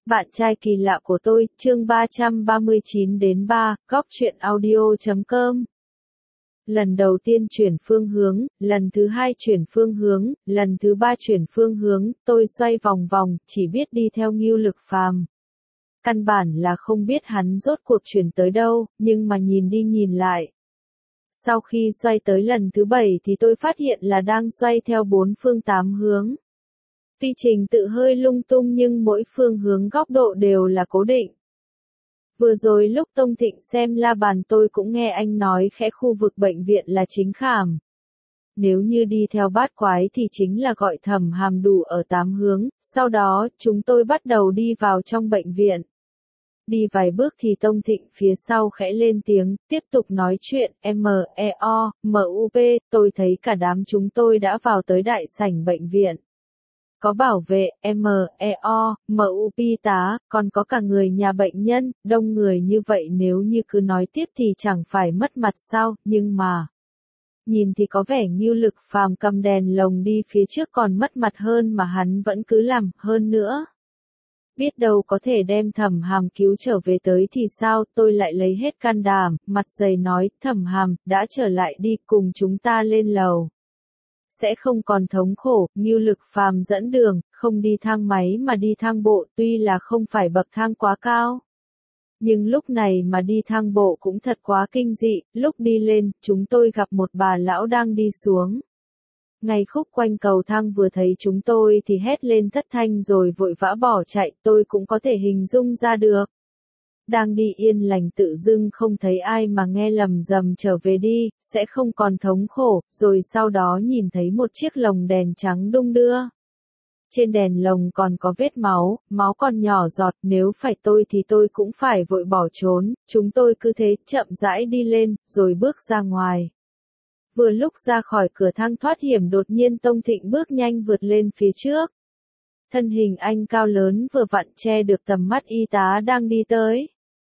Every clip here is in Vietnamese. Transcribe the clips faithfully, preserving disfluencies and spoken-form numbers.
Bạn trai kỳ lạ của tôi, chương ba trăm ba mươi chín đến ba, góc truyện audio chấm com. Lần đầu tiên chuyển phương hướng, lần thứ hai chuyển phương hướng, lần thứ ba chuyển phương hướng, tôi xoay vòng vòng, chỉ biết đi theo Ngưu Lực Phàm. Căn bản là không biết hắn rốt cuộc chuyển tới đâu, nhưng mà nhìn đi nhìn lại. Sau khi xoay tới lần thứ bảy thì tôi phát hiện là đang xoay theo bốn phương tám hướng. Tuy trình tự hơi lung tung nhưng mỗi phương hướng góc độ đều là cố định. Vừa rồi lúc Tông Thịnh xem la bàn tôi cũng nghe anh nói khẽ khu vực bệnh viện là chính khảm. Nếu như đi theo bát quái thì chính là gọi Thẩm Hàm đủ ở tám hướng, sau đó chúng tôi bắt đầu đi vào trong bệnh viện. Đi vài bước thì Tông Thịnh phía sau khẽ lên tiếng, tiếp tục nói chuyện, M E O, M U P, tôi thấy cả đám chúng tôi đã vào tới đại sảnh bệnh viện. Có bảo vệ, M E O, M U P tá, còn có cả người nhà bệnh nhân, đông người như vậy nếu như cứ nói tiếp thì chẳng phải mất mặt sao, nhưng mà... Nhìn thì có vẻ Ngưu Lực Phàm cầm đèn lồng đi phía trước còn mất mặt hơn mà hắn vẫn cứ làm, hơn nữa. Biết đâu có thể đem Thẩm Hàm cứu trở về tới thì sao, tôi lại lấy hết can đảm, mặt dày nói, Thẩm Hàm, đã trở lại đi, cùng chúng ta lên lầu. Sẽ không còn thống khổ, Ngưu Lực Phàm dẫn đường, không đi thang máy mà đi thang bộ, tuy là không phải bậc thang quá cao. Nhưng lúc này mà đi thang bộ cũng thật quá kinh dị, lúc đi lên, chúng tôi gặp một bà lão đang đi xuống. Ngay khúc quanh cầu thang vừa thấy chúng tôi thì hét lên thất thanh rồi vội vã bỏ chạy, tôi cũng có thể hình dung ra được. Đang đi yên lành tự dưng không thấy ai mà nghe lầm rầm trở về đi, sẽ không còn thống khổ, rồi sau đó nhìn thấy một chiếc lồng đèn trắng đung đưa. Trên đèn lồng còn có vết máu, máu còn nhỏ giọt, nếu phải tôi thì tôi cũng phải vội bỏ trốn, chúng tôi cứ thế chậm rãi đi lên, rồi bước ra ngoài. Vừa lúc ra khỏi cửa thang thoát hiểm đột nhiên Tông Thịnh bước nhanh vượt lên phía trước. Thân hình anh cao lớn vừa vặn che được tầm mắt y tá đang đi tới.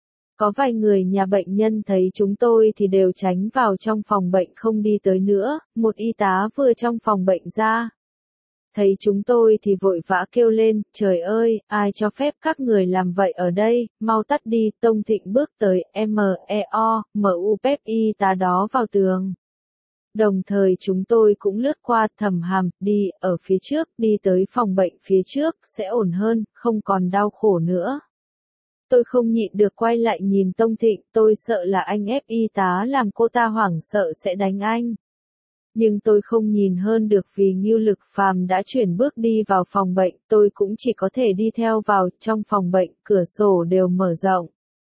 Có vài người nhà bệnh nhân thấy chúng tôi thì đều tránh vào trong phòng bệnh không đi tới nữa, một y tá vừa trong phòng bệnh ra. Thấy chúng tôi thì vội vã kêu lên, trời ơi, ai cho phép các người làm vậy ở đây, mau tắt đi, Tông Thịnh bước tới, M E O, M U P y tá đó vào tường. Đồng thời chúng tôi cũng lướt qua Thẩm Hàm, đi, ở phía trước, đi tới phòng bệnh phía trước, sẽ ổn hơn, không còn đau khổ nữa. Tôi không nhịn được quay lại nhìn Tông Thịnh, tôi sợ là anh ép y tá làm cô ta hoảng sợ sẽ đánh anh. Nhưng tôi không nhìn hơn được vì Ngưu Lực Phàm đã chuyển bước đi vào phòng bệnh, tôi cũng chỉ có thể đi theo vào, trong phòng bệnh, cửa sổ đều mở rộng.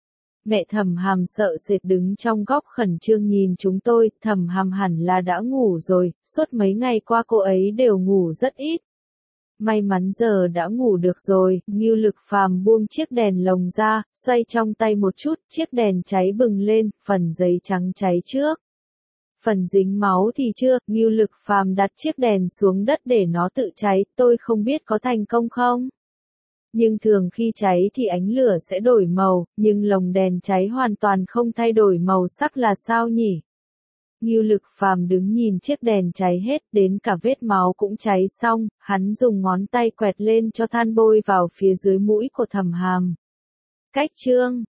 Mẹ Thẩm Hàm sợ sệt đứng trong góc khẩn trương nhìn chúng tôi, Thẩm Hàm hẳn là đã ngủ rồi, suốt mấy ngày qua cô ấy đều ngủ rất ít. May mắn giờ đã ngủ được rồi, Ngưu Lực Phàm buông chiếc đèn lồng ra, xoay trong tay một chút, chiếc đèn cháy bừng lên, phần giấy trắng cháy trước. Phần dính máu thì chưa, Ngưu Lực Phàm đặt chiếc đèn xuống đất để nó tự cháy, tôi không biết có thành công không. Nhưng thường khi cháy thì ánh lửa sẽ đổi màu, nhưng lồng đèn cháy hoàn toàn không thay đổi màu sắc là sao nhỉ? Ngưu Lực Phàm đứng nhìn chiếc đèn cháy hết, đến cả vết máu cũng cháy xong, hắn dùng ngón tay quẹt lên cho than bôi vào phía dưới mũi của Thẩm Hàm. Cách chương